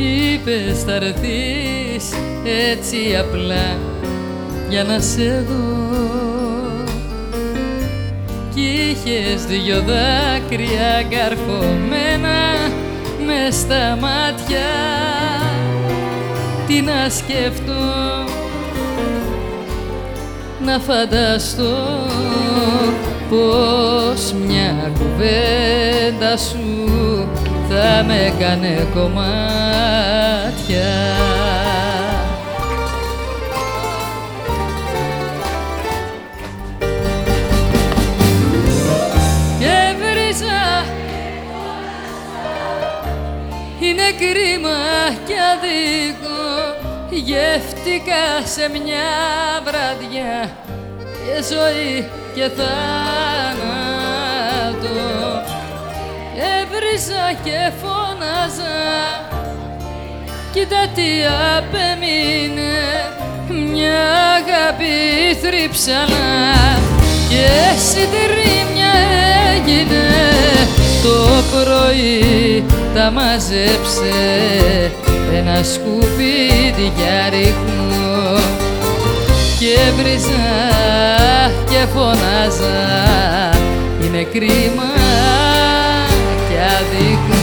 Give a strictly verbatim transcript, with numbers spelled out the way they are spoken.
Είπες θα έρθεις έτσι απλά για να σε δω κι είχες δυο δάκρυα καρφωμένα μες στα μάτια. Τι να σκεφτώ, να φανταστώ πως μια κουβέντα σου θα με κάνε κομμάτια. Και βρίζα, είναι κρίμα κι αδίκο, γεύτηκα σε μια βραδιά και ζωή και θάνατο. Έβριζα και φώναζα, κοίτα τι απέμεινε, μια αγάπη θρύψαλα και συντρίμμια έγινε. Το πρωί τα μάζεψε ένα σκουπίδι για ρίχνω και βρίζα και φωνάζα, είναι κρίμα κι αδίκο.